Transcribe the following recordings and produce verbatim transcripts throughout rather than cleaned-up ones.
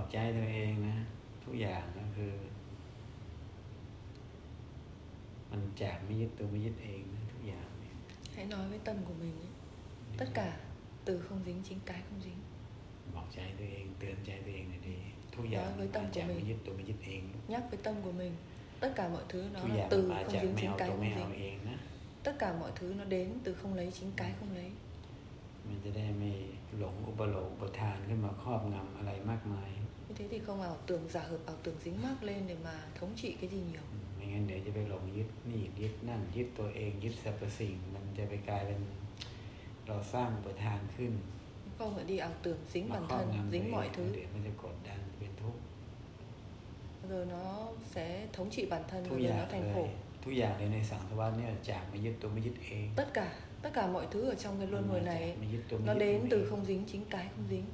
ใจตัวเองนะทุกอย่างก็คือมันจากไม่ยึดตัวไม่ยึดเองนะทุกอย่าง Hãy nói với tâm của mình ấy, tất cả từ không dính chính cái không dính. บอกใจตัวเองเตือนใจตัวเองดีๆทุกอย่าง Nói มัน với มา tâm จาก của ไม่ mình, ยึดตัวไม่ยึดเอง nhắc với tâm của mình, tất cả mọi thứ ทุ nó กอย่า là งมัน từ มา không จาก dính ไม่ chính เอา cái ตัวไม่ không เอา dính. เองนะ Tất cả mọi thứ nó đến từ không lấy chính cái không lấy. มันจะได้ไม่หลงอุปโลกอุปทานขึ้นมาครอบงำอะไรมากมาย Như thế thì không ảo tưởng giả hợp, ảo tưởng dính mắc lên để mà thống trị cái gì nhiều. ไม่งั้นเดี๋ยวจะไปหลงยึดนี่ยึดนั่นยึดตัวเองยึดสรรพสิ่งมันจะไปกลายเป็นเราสร้างอุปทานขึ้น Không phải đi ảo tưởng dính มา bản ครอบ thân, งำตัว dính เอง mọi thứ. เดี๋ยวมันจะกดดันเป็นทุกข์ Rồi nó sẽ thống trị bản thân ทุก rồi อย่า nó ง thành เลย khổ. ทุกอย่างเลยในสังสารวัฏเนี่ยจากไม่ยึดตัวไม่ยึดเอง Tất cả, tất cả mọi thứ ở trong cái luân hồi này ấy, ไม่ยึดตัวไม่ nó ยึด đến เอง từ không dính chính cái không dính.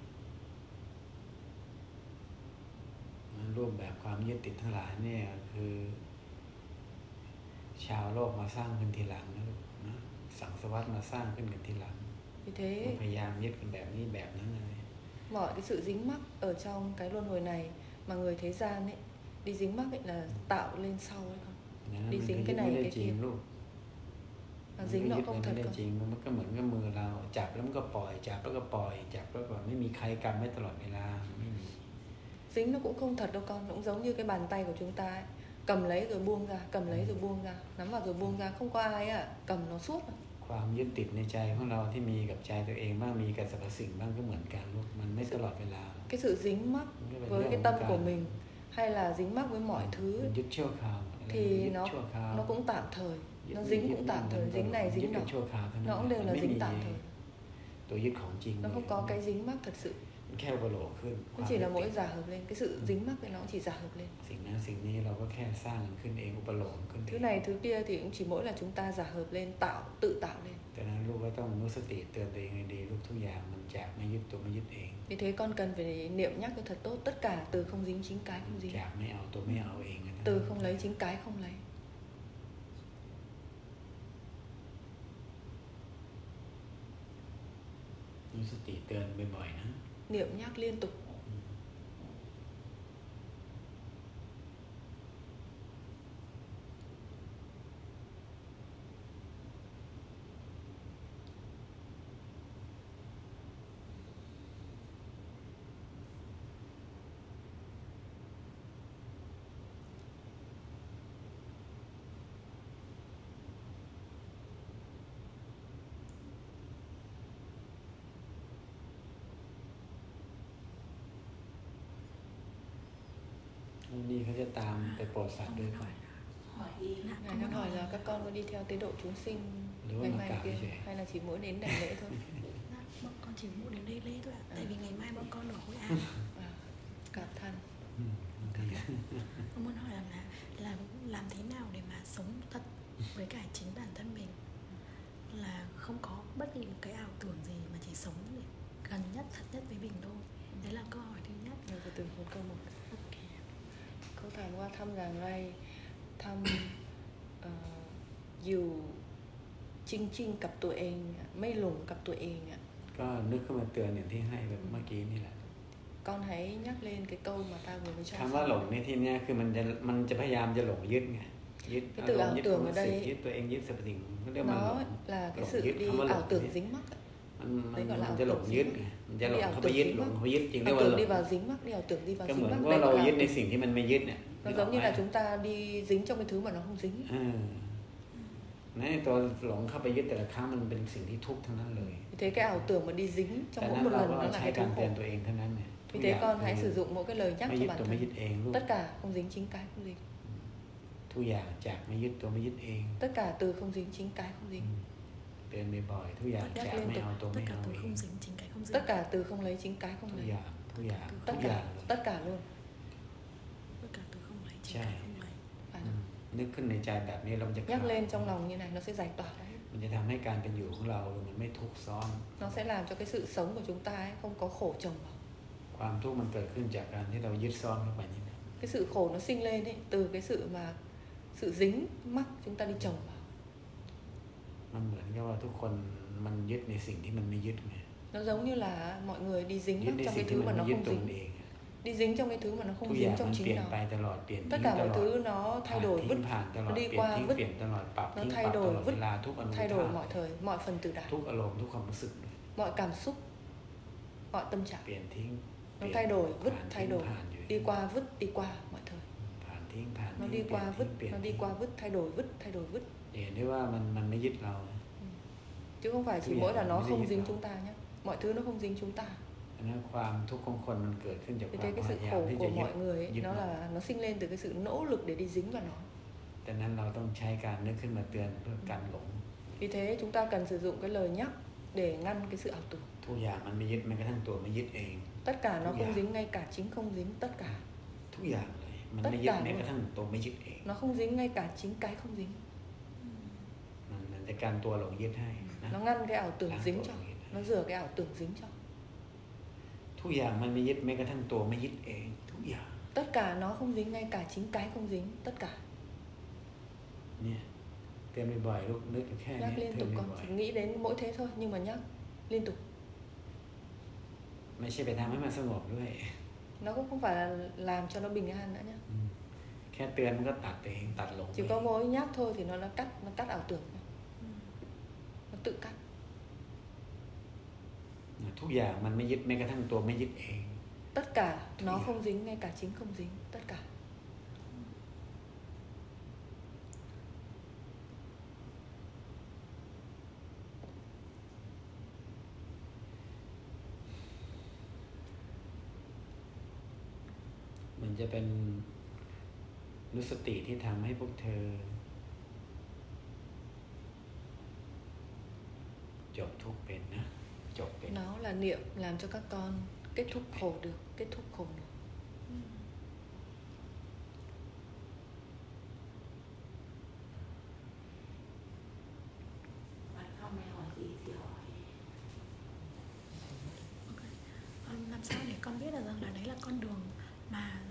รูปแบบความยึดติดทั้งหลายเนี่ยคือชาวโลกมาสร้างขึ้นทีหลังนะลูกนะสังสารวัฏมาสร้างขึ้นกันทีหลัง Vì thế พยายามยึดกันแบบนี้แบบนั้นเลย mọi cái sự dính mắc ở trong cái luân hồi này mà người thế gian ấy đi dính mắc ấy là tạo lên sau ấy không? อย่างนั้น đi มัน dính ก็ cái ยึดไม่ này ได้ cái จริง kia ลูก mà dính nó ยึด không ไม่ thật ได้ không? จริงมันก็เหมือนกับมือเราจับแล้วมันก็ปล่อยจับแล้วก็ปล่อยจับแล้วก็ไม่มีใครกำไว้ตลอดเวลาไม่มี Dính nó cũng không thật đâu con, nó cũng giống như cái bàn tay của chúng ta ấy. Cầm lấy rồi buông ra, cầm lấy rồi buông ra, nắm vào rồi buông ra, không có ai à, cầm nó suốt à. ความยึดติดในใจของเราที่มีกับใจตัวเองบ้างมีกับสรรพสิ่งบ้างก็เหมือนกันลูกมันไม่ตลอดเวลา Cái sự dính mắc với cái tâm của mình hay là dính mắc với mọi thứ มันยึดชั่วคราวอะไร thì ยึด nó ชั่วคราว nó cũng tạm thời, ยึด nó นี่ dính ยึด cũng นั่ tạm น thời, มัน dính này ยึด dính เป็น nọ, ชั่วคราวเท่านั้น nó cũng đều มั là นไม่ dính มี tạm thời. ตัวยึดของจริง Nó không có cái dính mắc thật sự. มันแค่อุปโลกขึ้น Nó chỉ là mỗi giả hợp lên, cái sự dính mắc này nó cũng chỉ giả hợp lên. สิ่งนั้นสิ่งนี้เราก็แค่สร้างมันขึ้นเองอุปโลกขึ้นเอ Thứ ง này thứ kia thì cũng chỉ mỗi là chúng ta giả hợp lên, tạo, tự tạo lên. แต่นั้นลูกก็ต้องรู้สติเตือนตัวเองให้ดีลูกทุกอย่างมันจากไม่ยึดตัวไม่ยึดเอง Vì thế con cần phải niệm nhắc cho thật tốt, tất cả từ không dính chính cái không dính, จากไม่เอาตัวไม่เอาเองนะ từ không lấy chính cái không lấy. รู้สติเตือนบ่อยๆนะ Niệm nhắc liên tục. Niเขาจะตามไปโปรดสัตว์ด้วยป่ะ Hỏi ý là Ngài đang hỏi là các con có đi theo tế độ chúng sinh Đúng ngày là mai cả kia vậy. hay là chỉ mỗi đến đại lễ thôi? Dạ, bọn con chỉ mua đến đây lễ thôi ạ. À. Tại vì ngày mai bọn con ở Hội An. À, cảm thân. อืมดี Con muốn hỏi rằng là làm làm thế nào để mà sống thật với cả chính bản thân mình, là không có bất kỳ một cái ảo tưởng gì mà chỉ sống để gần nhất thật nhất với mình thôi. Đấy là câu hỏi thứ nhất. Rồi từ từ một câu một. Ok. เขาถามว่าทำอย่างไรทำเอ่ออยู่จริงๆกับตัวเองอะไม่หลงกับตัวเองอ่ะก็นึกขึ้นมาเตือนอย่างที่ให้แบบเมื่อกี้นี่แหละ Con hãy nhắc lên cái câu mà ta vừa mới cho คำว่าหลงในที่เนี้ยคือมันจะมันจะพยายามจะหลงยึดไงยึด cái อา từ รม ảo ณ์ยึด tưởng ความ ở รู้สึก đây ยึดตัวเองยึดสรรพสิ่งก็เรียกมันหล nó ง là cái หลง sự ยึด đi คำว่าหลง ảo tưởng เนี่ย dính mắc ạ. มันมัน Đấy gọi là มัน ảo จะหลง tưởng ยึด dính ไง mắc. มันจะหล Đi ง ảo เข้าไป tưởng ยึด dính หลง mắc. เข้าไปยึดจริงเรีย Ảo กว่าหล tưởng ง đi vào dính mắc, đi ảo tưởng đi vào ก็ dính เหมือน mắc. ว่า Đây เรา gọi ยึด là ในสิ่งที่มันไม่ยึดเนี่ย nó giống như là chúng ta đi dính trong cái thứ mà nó không dính. เออในตัวหลงเข้าไปยึดแต่ละครั้งมันเป็นสิ่งที่ทุกข์ทั้งนั้นเลย Vì thế cái ảo tưởng mà đi dính แต่ trong mỗi นั้น một เรา lần ก็ nó là ใช้ cái การ thứ เตือน khổ. ตัวเองเท่านั้นเนี่ย Vì thế con hãy sử dụng mỗi cái lời nhắc ไม่ cho ยึด bản ตัวไม่ยึ thân. ดเองลูก Tất cả không dính chính cái không dính. ทุกอย่างจากไม่ยึดตัวไม่ยึดเอง Tất cả từ không dính chính cái không dính. เตือนบ่อยๆทุกอย่าง Nhắc จาก liên ไม่ tục. เอาตัว Tất ไม่ cả เอา từ เอง không dính chính cái không dính. Tất cả từ không lấy chính cái không ทุก lấy. อย่างทุกอย่างทุ Tất กอย่าง cả, เลย tất cả luôn. Tất cả từ không lấy chính Chà. cái không lấy. อ่ะอืมนึกขึ้นในใจแบบนี้เราจะ Nhắc lên trong lòng như này nó sẽ giải tỏa đấy. มันจะทำให้การเป็นอยู่ของเรามันไม่ทุกข์ซ้อน Nó sẽ làm cho cái sự sống của chúng ta ấy không có khổ chồng vào. ความทุกข์มันเกิดขึ้นจากการที่เรายึดซ้อนเข้าไปนี่นะ Cái sự khổ nó sinh lên ấy từ cái sự mà sự dính mắc chúng ta đi chồng vào. มันเหมือนกับว่าทุกคนมันยึดในสิ่งที่มันไม่ยึดไง Nó giống như là mọi người đi dính ยึด mắc ใน trong สิ่ง cái ที่ thứ มัน mà ไม่ nó ยึด không ตัวมัน dính. เอง đi dính trong cái thứ mà nó ทุ không กอ dính ย่างมั trong นเป chính ลี่ยน nó. ไปตลอดเปลี่ยน Tất ทิ้ง cả ต mọi ลอด thứ nó ผ่า thay น đổi ทิ้ vứt, งผ่านตล nó อด đi เปลี่ยน qua ทิ้ง vứt, เปลี่ยนตลอดปรับ nó ทิ้ง thay ปรับต đổi ลอด vứt, เวลาทุกอนุ thay ภา đổi ค mọi thời, mọi phần tử đại, ทุกอารมณ์ทุกความรู้สึก mọi cảm xúc, mọi tâm trạng. เปลี่ยนทิ้ง Nó thay đổi, vứt, ผ่าน thay ทิ้ง đổi, ผ่านอยู่ đi qua vứt, đi qua mọi thời. ผ่านทิ้งผ่าน Nó ทิ้ง đi เปลี่ยน qua ทิ้ง vứt, เปลี่ยน nó ทิ้ đi ง qua vứt, thay đổi vứt, thay đổi vứt. เห็นได้ว่ามันมันไม่ยึดเรา Chứ không phải chỉ Tuy mỗi nhiên là là nó nó không dính dính vào. chúng ta nhé. Mọi thứ nó không dính chúng ta. อันนั้นความทุกข์ของคนมันเกิดขึ้นจาก Vì ความ thế cái พ sự ยายาม khổ ที่ của จะยึด mọi người ấy, ยึด nó มัน là nó sinh lên từ cái sự nỗ lực để đi dính vào nó. ดังนั้นเราต้องใช้การนึกขึ้นมาเตือนเพื่อกันหลง Vì thế chúng ta cần sử dụng cái lời nhắc để ngăn cái sự ảo tưởng. ทุกอย่างมันไม่ยึดแม้กระทั่งตัวไม่ยึดเอง Tất cả nó ทุก không อย่าง dính, ngay cả chính không dính, tất cả. ทุกอย่างเลยมัน tất ไม่ยึด cả แม้ก luôn. ระทั่งตัวไม่ยึดเอง Nó không dính, ngay cả chính cái không dính. มันมันจะกันตัวหลงยึดให้นะ Nó ngăn cái ảo tưởng Làm dính tội cho. nghiệp. Nó rửa cái ảo tưởng dính cho. ทุกอย่างมันไม่ยึดแม้กระทั่งตัวไม่ยึดเองทุกอย่าง Tất cả nó không dính, ngay cả chính cái không dính, tất cả. เนี่ยเตือนบ่อยๆลูกนึกแค่ Nhắc นี้ liên เตือน tục, con บ่อย chỉ nghĩ đến mỗi thế thôi, nhưng mà nhắc liên tục. ๆไม่ใช่ไปทำให้มันสงบด้วย Nó cũng không phải là làm cho nó bình an nữa nhé. อืมแค่เตือนมันก็ตัดเองตัดหลง Chỉ เอง có mỗi nhắc thôi thì nó nó cắt, nó cắt ảo tưởng thôi. Nó tự cắt. ทุกอย่างมันไม่ยึดแม้กระทั่งตัวไม่ยึดเอง Tất cả nó Thì- không dính, ngay cả chính không dính, tất cả. มันจะเป็นนุสติที่ทำให้พวกเธอ จบทุกข์เป็นนะจบเป็น Nó là niệm làm cho các con kết thúc khổ được, kết thúc khổ được. Ờ, làm sao để con biết được rằng là đấy là con đường mà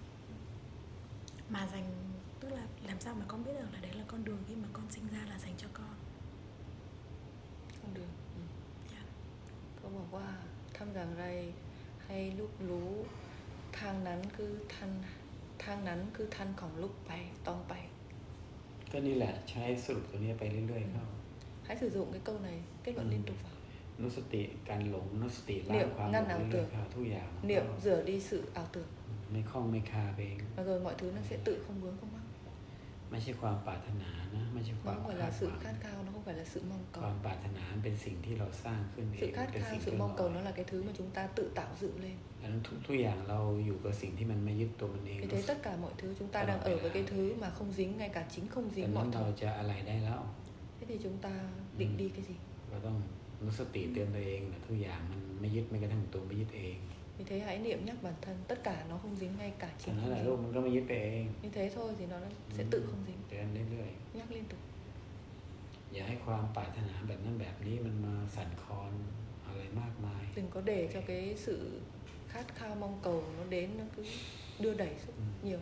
mà dành, tức là làm sao mà con biết được là đấy là con đường khi mà con sinh ra là dành cho con. Không được. Ừ. Dạ. เขาบอกว่าทำอย่างไรให้ลูกรู้ทางนั้นคือทันทางนั้นคือทันของลูกไปต้องไปก็นี่แหละใช้สรุปตัวนี้ไปเรื่อยๆเข้า Hãy sử dụng cái câu này kết luận Ừ. liên tục vào. นุสติการหลงนุสติล้า Niệm งความหล ngăn ง ảo เรื่อย tưởng. ๆเข้าทุกอย่าง Niệm rửa đi sự ảo tưởng. ไม่คล้องไม่คาเอง Và rồi mọi thứ nó sẽ tự không vướng không mắc. ไม่ใช่ความปรารถนานะไม่ใช่ค Nó วาม không phải คา là ดห sự วัง khát khao, nó không phải là sự mong ความ cầu. ปรารถนาเป็นสิ่งที่เราสร้างขึ้นเอ Sự ง khát เป็น khao, สิ่ง sự ที่ mong เรา cầu nó là cái thứ mà chúng ta tự tạo dựng lên. ดังนั้นทุกทุกอย่างเราอยู่กับสิ่งที่มันไม่ยึดตัวมันเอง Vì thế tất cả mọi thứ chúng ta đang ở với cái thứ mà không dính, ngay cả chính không แต่ dính นั้น mọi เรา thứ. จะอะไรได้แล้ว Thế thì chúng ta định Ừ. đi cái gì? เราต้องนุสติเตือนตัวเองนะทุกอย่างมันไม่ยึดไม่กระทั่งตัวไม่ยึดเอง Vì thế hãy niệm nhắc bản thân, tất cả nó không dính, ngay cả ฉะ chính นั้น không แหละลูก dính. มันก็ไม่ยึดไปเอง Như thế thôi thì nó sẽ tự không dính. เตือนเรื่อย Nhắc liên tục. ๆอย่าให้ความปรารถนาแบบนั้นแบบนี้มันมาสั่นคลอนอะไรมากมาย Đừng có để cho cái sự khát khao mong cầu nó đến, nó cứ đưa đẩy rất Ừ. nhiều.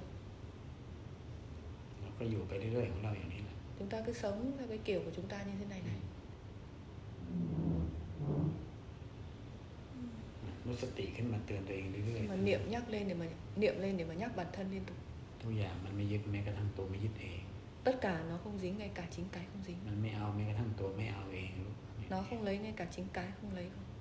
เราก็อยู่ไปเรื่อยๆของเราอย่างนี้แหละ Chúng ta cứ sống theo cái kiểu của chúng ta như thế này này. นุสติขึ้นมาเตือนตัวเองเรื่อย Mà niệm nhắc lên để mà niệm lên để mà nhắc bản thân liên tục. ทุกอย่างมันไม่ยึดแม้กระทั่งตัวไม่ยึดเอง Tất cả nó không dính, ngay cả chính cái không dính. มันไม่เอาแม้กระทั่งตัวไม่เอาเองลูก Nó không lấy, ngay cả chính cái không lấy không.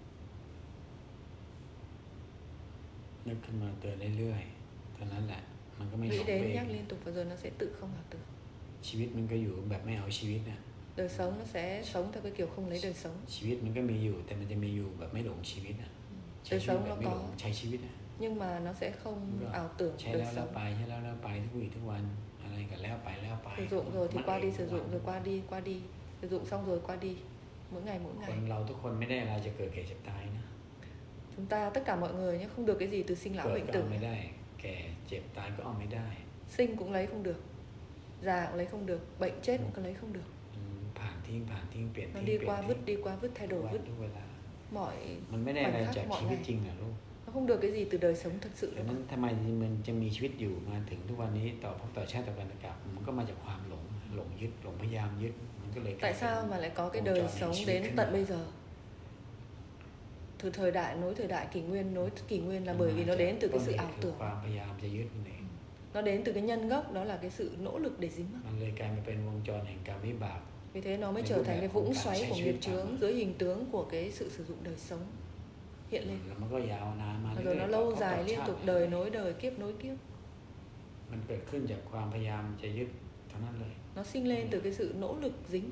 นึกขึ้นมาเตือนเรื่อยๆเท่านั้นแหละมันก็ไม่หล Nghĩ งเอ đến ง nhắc liên tục và rồi nó sẽ tự không ảo tưởng. ชีวิตมันก็อยู่แบบไม่เอาชีวิตน่ะ Đời sống nó sẽ sống theo cái kiểu không lấy đời sống. ชีวิตมันก็มีอยู่แต่มันจะมีอยู่แบบไม่หลงชีวิตน่ะใช้ Đời ชีวิต sống แบบ nó ไม่หลง có, ใช้ชีวิตน่ะ nhưng mà nó sẽ không Rồi. ảo tưởng ใช้ đời แล้วแล้ว sống. ไปใช้แล้วแล้วไปทุกวี่ทุกวันอะไรก็แล้วไปแล้วไป Sử dụng rồi thì มัน qua เอ đi, ง sử ทุก dụng วัน rồi qua đi, qua đi. Sử dụng xong rồi qua đi. Mỗi ngày mỗi คน ngày. เราทุกคนไม่ได้อะไรจะเกิดแก่เจ็บตายนะ Chúng ta tất cả mọi người nhé, không được cái gì từ sinh lão เกิด bệnh ก็ tử. เอาไม่ได้ แก่เจ็บตายก็เอาไม่ได้ Sinh cũng lấy không được, già cũng lấy không được, bệnh chết cũng lấy không được. อืมผ่านทิ้งผ่านทิ้งเปลี่ยน Nó ทิ้ง đi เปลี่ยน qua ทิ้ vứt, ง đi qua vứt, thay ทุก đổi วัน vứt ทุกเวลา mọi มันไม่ได้อะไร khoảnh จาก khắc, mọi ชีวิต ngày. จริงนะลูก Nó không được cái gì từ đời sống thật sự ดั nữa. งนั้นทำไมมันจะมีชีวิตอยู่มาถึงทุกวันนี้ต่อพบต่อชาติต่อกันกับมันก็มาจากความหลงหลงยึดหลงพยายามยึดมันก็เลยกลาย Tại เป็น sao mà lại có cái vòng đời tròn này, sống suy đến nghĩ tận mà. bây giờ? từ thời đại nối thời đại kỷ nguyên nối kỷ nguyên là bởi vì nó đến từ cái sự ảo tưởng, ความพยายามจะยึดมันเอง nó đến từ cái nhân gốc, đó là cái sự nỗ lực để dính mắc. มันเลยกลายมาเป็นวงจรแห่งกรรมวิบาก Vì thế nó mới trở thành cái vũng xoáy của nghiệp chướng dưới hình tướng của cái sự sử dụng đời sống hiện lên. แล้วมันก็ยาวนานมา Và เรื่ rồi อย nó ๆ lâu ต่อ dài ต่อ liên ชาติ tục đời nối đời kiếp nối kiếp. มันเกิดขึ้นจากความพยายามจะยึดเท่านั้นเลย Nó sinh lên từ cái sự nỗ lực dính.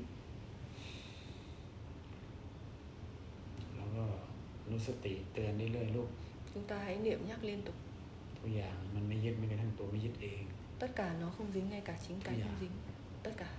แล้วก็รู้สติเตือนเรื่อยๆลูก Chúng ta hãy niệm nhắc liên tục. ทุกอย่างมันไม่ยึดไม่กระทั่งตัวไม่ยึดเอง Tất cả nó không dính, ngay cả chính cái không dính. Tất cả.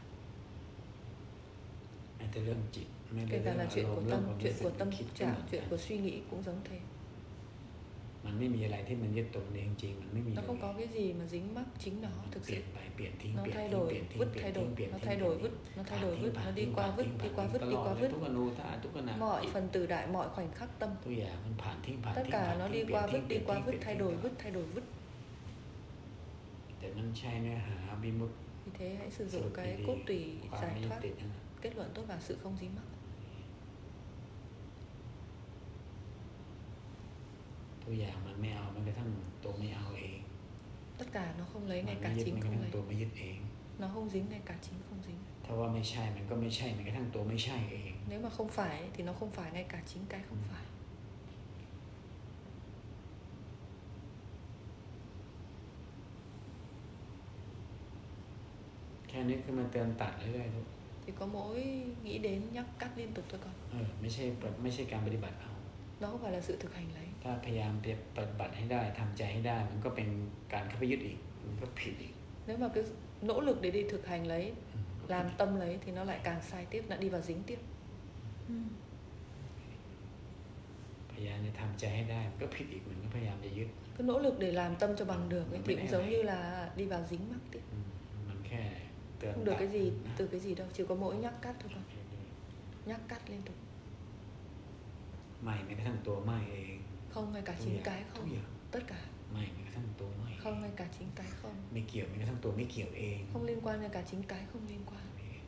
ไอ้แต่เรื่องจิตไม่ Kể ได้ cả เรื่อ là งอา chuyện รม của ณ์เรื่อง tâm, ความรู้ chuyện สึ của ก tâm คิดก็เห trạng, มือน chuyện กัน của suy nghĩ cũng giống thế. มันไม่มีอะไรที่มันยึดตัวมันเองจริงมันไม่มี Nó không có cái gì mà dính mắc chính nó มัน thực เปลี่ย sự. นไปเปลี่ยนทิ้ง Nó เปลี่ยน thay ทิ้ง đổi, เปลี่ยนทิ้ง vứt เปลี่ยน thay ทิ้ง đổi, เปลี่ยน nó ทิ้ง thay đổi vứt, nó thay đổi vứt, nó đi qua vứt, đi qua vứt, đi qua vứt. ทุกอนูธาตุทุกขณะ Mọi phần tử đại, mọi khoảnh khắc tâm. ทุกอย่างมันผ่านทิ้งผ่าน Tất ทิ้ง cả ผ่าน nó ทิ้ đi งเปลี่ย qua นทิ้ง vứt, เปลี่ đi ยน qua ทิ้งเปลี่ vứt, ยน thay ทิ้ง đổi vứt, thay đổi vứt. แต่มันใช่เนื้อหาวิมุตติ Vì thế hãy sử สรุ dụng ป cái ดี cốt tủy ๆความ giải ไม่ยึด thoát, ติดนั่นน่ะ kết luận tốt vào sự không dính mắc. ทุกอย่างมันไม่เอาแม้กระทั่งตัวไม่เอาเอง Tất cả nó không lấy, มัน ngay ไม่ cả ยึด chính แม้กระ không ทั่ง lấy. ตัวไม่ยึดเอง Nó không dính, ngay cả chính không dính. ถ้าว่าไม่ใช่มันก็ไม่ใช่แม้กระทั่งตัวไม่ใช่เอง Nếu mà không phải thì nó không phải, ngay cả chính cái không phải. แค่นี้คือมันเตือนตัดเรื่อยๆลูก Thì có mỗi nghĩ đến nhắc cắt liên tục thôi con. เออไม่ใช่ไม่ใช่การปฏิบัติเอา Nó không phải là sự thực hành lấy. ถ้าพยายามปฏิบัติให้ได้ทำใจให้ได้มันก็เป็นการเข้าไปยึดอีกมันก็ผิดอีก Nếu mà cái nỗ lực để đi thực hành lấy, อืม làm tâm lấy thì nó lại càng sai tiếp, lại đi vào dính tiếp. Ừ. พยายามจะทำใจให้ได้มันก็ผิดอีกมันก็พยายามจะยึด Cứ nỗ lực để làm tâm cho bằng được ấy, thì cũng giống như là đi vào dính mắc tiếp. อืมมันแค่เตือน Không được ตัด cái gì นะ từ cái gì đâu, chỉ có mỗi nhắc cắt thôi con. Nhắc cắt liên tục. ไม่แม้กระทั่งตัวไม่เอง Không, ngay cả ทุก chính อย่าง cái ทุก không. อย่าง Tất cả. ไม่แม้กระทั่งตัวไม่ Không, ngay cả chính cái không. ไม่เกี่ยวแม้กระทั่งตัวไม่เกี่ยวเอง Không liên quan, ngay cả chính cái không liên quan.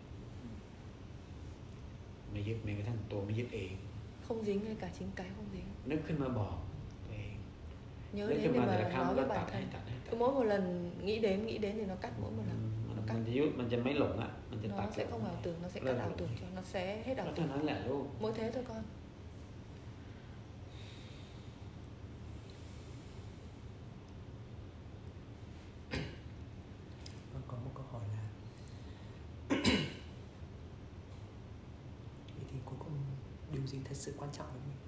ไม่ยึดแม้กระทั่งตัวไม่ยึดเอง Không dính, ngay cả chính cái không dính. นึกขึ้นมาบอกตัวเอง Nhớ นึก đến ขึ้น để มาแต่ mà ละครั้ง nói ก็ với ตัด bản ให้ thân. ตัดให้ตั Cứ ด mỗi một lần nghĩ đến, nghĩ đến thì nó cắt mỗi một มัน lần. มัน Nó มัน cắt. จะยึดมันจะไม่หลงอ่ะมันจะตัด Nó sẽ không ảo tưởng, nó sẽ Lên cắt ảo rồi. tưởng cho, nó sẽ hết ก็ ảo เท่า tưởng. นั้นแหละลูก Mỗi thế thôi con. Vâng, có một câu hỏi là vậy thì cuối cùng điều gì thật sự quan trọng với mình?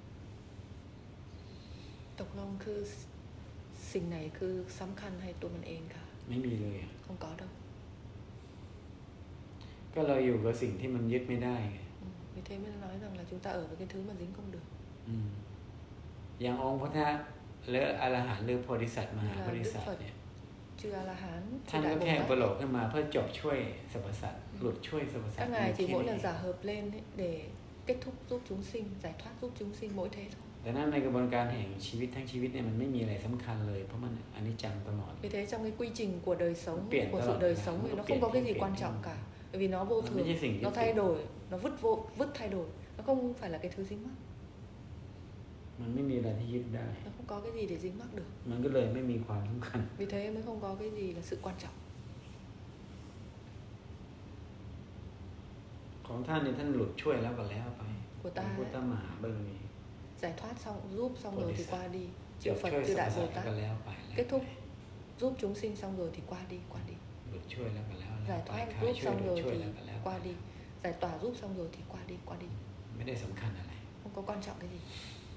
ตกลงคือสิ่งไหนคือสำคัญให้ตัวมันเองค่ะไม่มีเลยอะ Không có đâu. ก็เราอยู่กับสิ่งที่มันยึดไม่ได้ไง Ừ. Vì thế mới nói rằng là chúng ta ở với cái thứ mà dính không được. อืมอย่างองค์พระธาตุหรืออรหันต์หรือโพธิสัตว์มหาโพธิสัตว์เนี่ย Chư A La Hán, ท่าน chư ก็ Đại Bồ แค่อุปโล Tát. กขึ้นมาเพื่อจบช่วยสรรพสัตว์หลุดช่วยสรรพสัต Các ว์ ngài chỉ มีแค่ mỗi นี้ lần giả hợp lên ấy, để kết thúc giúp chúng sinh, giải thoát giúp chúng sinh mỗi thế thôi. แต่นั้นในกระบวนการแห่งชีวิตทั้งชีวิตเนี่ยมันไม่มีอะไรสำคัญเลยเพราะมันอนิจจังตลอด Vì thế trong cái quy trình của đời sống, Biển của đó sự là- đời là sống nó thì nó biển không có cái thiên gì biển quan thiên. trọng cả. Bởi vì nó vô Nó thường, mới nhưสิ่งยึด nó thay tiết. đổi, nó vứt vô, vứt thay đổi. Nó không phải là cái thứ dính mắc. มันไม่มีอะไรที่ยึดได้ Nó không có cái gì để dính mắc được. มันก็เลยไม่มีความสำคัญ Vì thế mới không có cái gì là sự quan trọng. ของท่านเนี่ยท่านหลุดช่วยแล้วก็แล้วไป Của พระ ta พุทธ ấy, มหาบารมี giải thoát xong, giúp xong rồi thì Bodhisattva. qua đi. จ Chư บ Phật, ช่วย chư สรร Đại พสั Bồ ตว์ Tát ก็แล้วไปแล้ว kết thúc giúp chúng sinh xong rồi thì qua đi, qua đi. หลุดช่วยแล้วก็แล้วแล้ว Giải ไป thoát ขาย giúp ช่วย xong หลุด rồi ช่วย thì แล้วก็แล้วไป qua đi. Giải tỏa giúp xong rồi thì qua đi, qua đi. ไม่ได้สำคัญอะไร Không có quan trọng cái gì.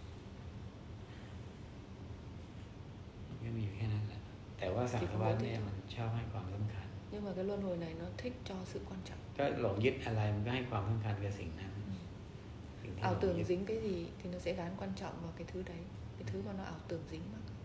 มันก็มีอยู่แค่นั้นแหละแต่ว่าสังสารวัฏเนี่ยมันชอบให้ความสำคัญ Nhưng mà cái luân hồi này nó thích cho sự quan trọng. ก็หลงยึดอะไรมันก็ให้ความสำคัญกับสิ่งนั้นสิ่งที่ Ảo หลง tưởng ยึด dính cái gì thì nó sẽ gán quan trọng vào cái thứ đấy. Cái thứ mà nó ảo tưởng dính mắc.